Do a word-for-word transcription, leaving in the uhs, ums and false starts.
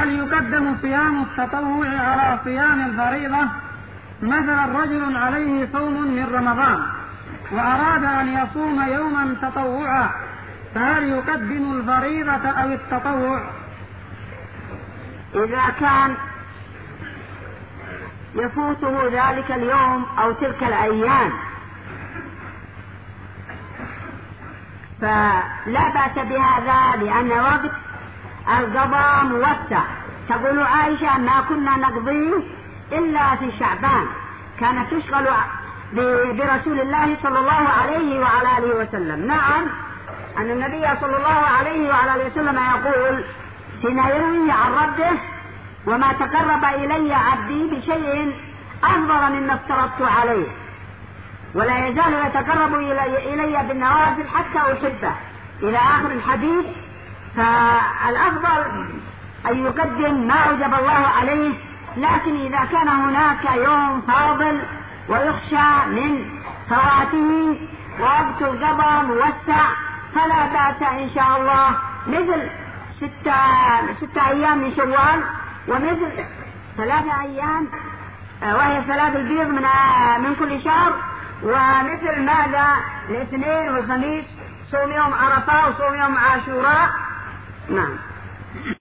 هل يقدم صيام التطوع على صيام الفريضة؟ مثلا رجل عليه صوم من رمضان وأراد أن يصوم يوما تطوعا، فهل يقدم الفريضة أو التطوع؟ إذا كان يفوته ذلك اليوم أو تلك الأيام فلا بأس بهذا، لأن وقت القضاء موسع. تقول عائشة ما كنا نقضيه إلا في شعبان، كانت تشغل برسول الله صلى الله عليه وعلى آله وسلم. نعم، أن النبي صلى الله عليه وعلى آله وسلم يقول حين يروي عن ربه: وما تقرب إلي عبدي بشيء أفضل مما افترضت عليه، ولا يزال يتقرب إلي, إلي بالنوافل حتى أحبه، إلى آخر الحديث. فالأفضل أن يقدم ما أوجب الله عليه، لكن إذا كان هناك يوم فاضل ويخشى من فواته ووقت القضاء موسع فلا بأس إن شاء الله، مثل ستة, ستة أيام من شوال، ومثل ثلاثة أيام وهي ثلاث البيض من, من كل شهر، ومثل ماذا الاثنين والخميس، صوم يوم عرفة وصوم يوم عاشوراء. نعم.